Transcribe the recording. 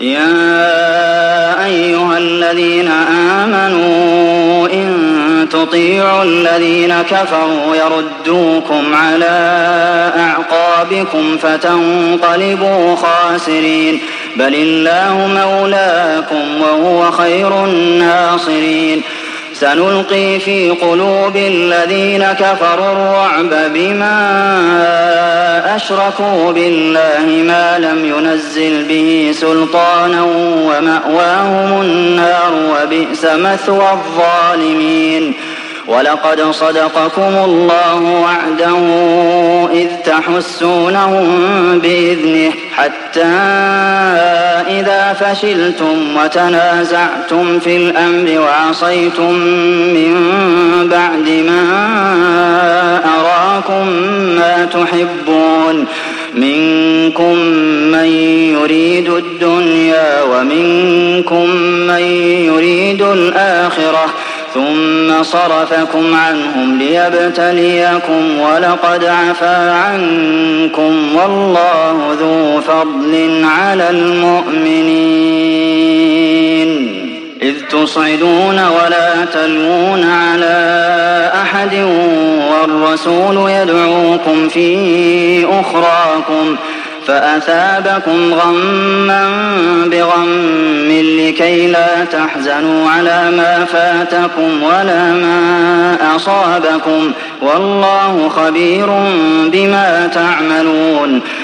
يا أيها الذين آمنوا إن تطيعوا الذين كفروا يردوكم على أعقابكم فتنقلبوا خاسرين بل الله مولاكم وهو خير الناصرين سنلقي في قلوب الذين كفروا الرعب بما أشركوا بالله ما لم ينزل به سلطانا ومأواهم النار وبئس مثوى الظالمين ولقد صدقكم الله وعده إذ تحسونهم بإذنه حتى إذا فشلتم وتنازعتم في الأمر وعصيتم من بعد ما أراكم ما تحبون منكم من يريد الدنيا ومنكم من يريد الآخرة ثم صرفكم عنهم ليبتليكم ولقد عفا عنكم والله ذو فضل على المؤمنين إذ تصعدون ولا تلوون على أحد والرسول يدعوكم في أخراكم فأثابكم غما بغم لكي لا تحزنوا على ما فاتكم ولا ما أصابكم والله خبير بما تعملون